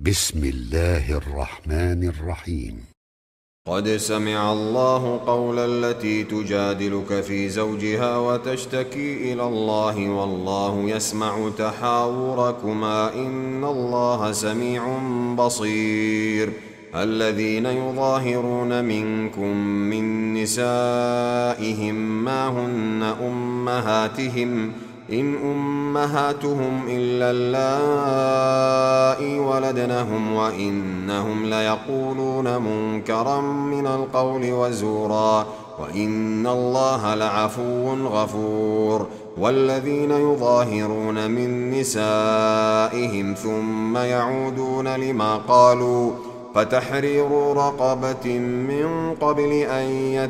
بسم الله الرحمن الرحيم. قد سمع الله قول التي تجادلك في زوجها وتشتكي إلى الله والله يسمع تحاوركما إن الله سميع بصير. الذين يظاهرون منكم من نسائهم ما هن أمهاتهم إن أمهاتهم إلا اللائي ولدنهم وإنهم ليقولون منكرا من القول وزورا وإن الله لعفو غفور. والذين يظاهرون من نسائهم ثم يعودون لما قالوا فتحرير رقبة من قبل أن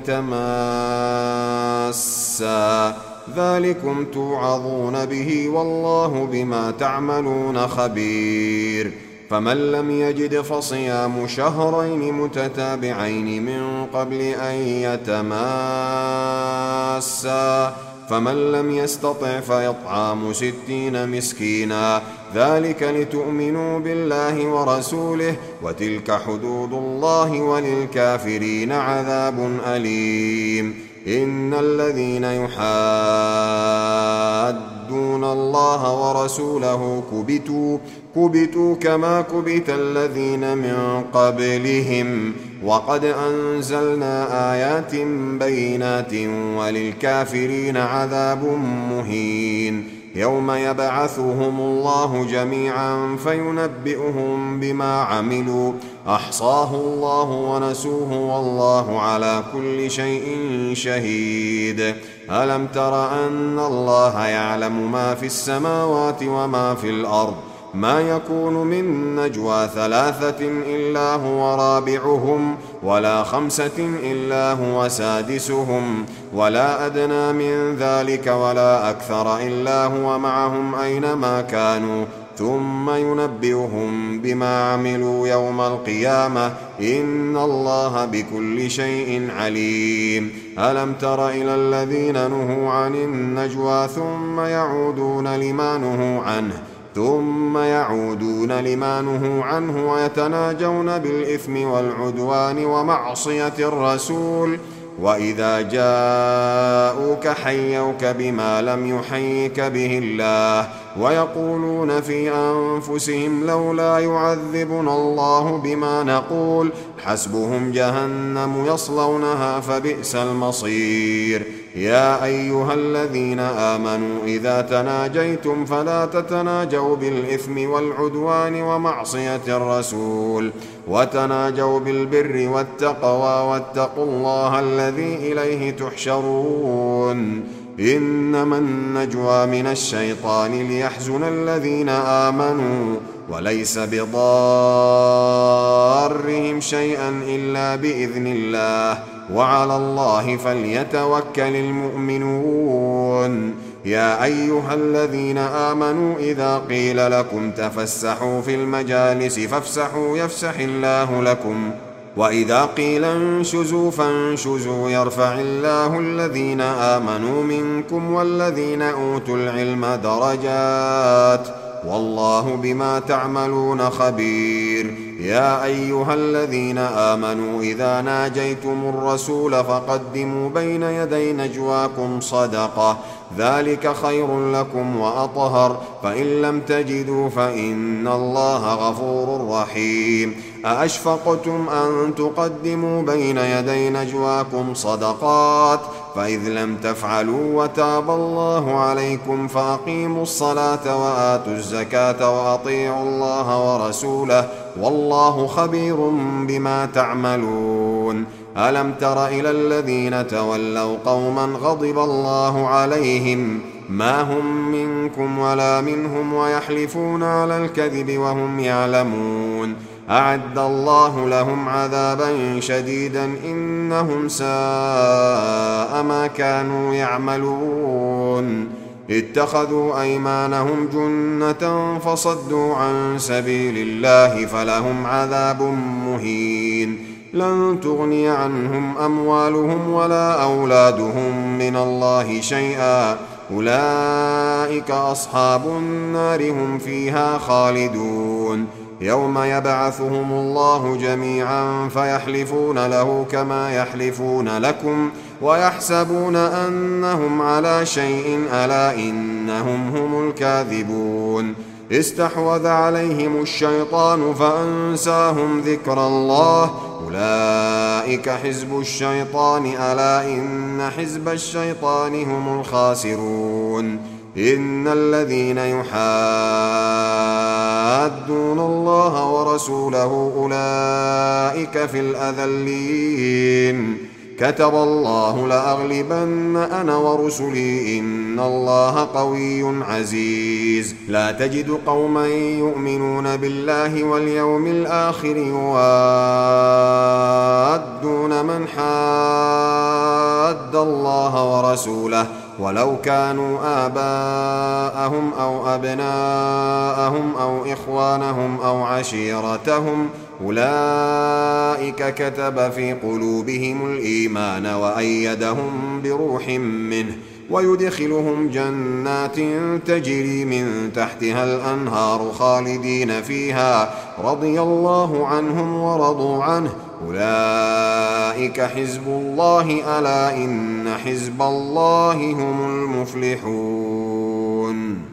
يتماسا ذلكم توعظون به والله بما تعملون خبير. فمن لم يجد فصيام شهرين متتابعين من قبل أن يتماسا فمن لم يستطع فيطعام 60 مسكينا ذلك لتؤمنوا بالله ورسوله وتلك حدود الله وللكافرين عذاب أليم. إن الذين يحادون الله ورسوله كبتوا كما كبت الذين من قبلهم وقد أنزلنا آيات بينات وللكافرين عذاب مهين. يوم يبعثهم الله جميعا فينبئهم بما عملوا أحصاه الله ونسوه والله على كل شيء شهيد. ألم تر أن الله يعلم ما في السماوات وما في الأرض ما يكون من نجوى 3 إلا هو رابعهم ولا 5 إلا هو سادسهم ولا أدنى من ذلك ولا أكثر إلا هو معهم أينما كانوا ثم ينبئهم بما عملوا يوم القيامة إن الله بكل شيء عليم. ألم تر إلى الذين نهوا عن النجوى ثم يعودون لما نهوا عنه ويتناجون بالإثم والعدوان ومعصية الرسول وإذا جاءوك حيوك بما لم يحيك به الله ويقولون في أنفسهم لولا يعذبنا الله بما نقول حسبهم جهنم يصلونها فبئس المصير. يا أيها الذين آمنوا إذا تناجيتم فلا تتناجوا بالإثم والعدوان ومعصية الرسول وتناجوا بالبر والتقوى واتقوا الله الذي إليه تحشرون. إنما النجوى من الشيطان ليحزن الذين آمنوا وليس بضارهم شيئا إلا بإذن الله وعلى الله فليتوكل المؤمنون. يا أيها الذين آمنوا إذا قيل لكم تفسحوا في المجالس فافسحوا يفسح الله لكم وإذا قيل انشزوا فانشزوا يرفع الله الذين آمنوا منكم والذين أوتوا العلم درجات والله بما تعملون خبير. يا أيها الذين آمنوا إذا ناجيتم الرسول فقدموا بين يدي نجواكم صدقة ذلك خير لكم وأطهر فإن لم تجدوا فإن الله غفور رحيم. أأشفقتم أن تقدموا بين يدي نجواكم صدقات فإذ لم تفعلوا وتاب الله عليكم فأقيموا الصلاة وآتوا الزكاة وأطيعوا الله ورسوله والله خبير بما تعملون. ألم تر إلى الذين تولوا قوما غضب الله عليهم ما هم منكم ولا منهم ويحلفون على الكذب وهم يعلمون أعد الله لهم عذابا شديدا إنهم ساء ما كانوا يعملون. اتخذوا أيمانهم جنة فصدوا عن سبيل الله فلهم عذاب مهين. لن تغني عنهم أموالهم ولا أولادهم من الله شيئا أولئك أصحاب النار هم فيها خالدون. يوم يبعثهم الله جميعا فيحلفون له كما يحلفون لكم ويحسبون أنهم على شيء ألا إنهم هم الكاذبون استحوذ عليهم الشيطان فأنساهم ذكر الله أولئك حزب الشيطان ألا إن حزب الشيطان هم الخاسرون إن الذين يحادون الله ورسوله أولئك في الأذلين كتب الله لأغلبن أنا ورسلي إن الله قوي عزيز لا تجد قوما يؤمنون بالله واليوم الآخر يوادون من حاد الله ورسوله ولو كانوا آباءهم أو أبناءهم أو إخوانهم أو عشيرتهم أولئك كتب في قلوبهم الإيمان وأيدهم بروح منه ويدخلهم جنات تجري من تحتها الأنهار خالدين فيها رضي الله عنهم ورضوا عنه أولئك حزب الله ألا إن حزب الله هم المفلحون.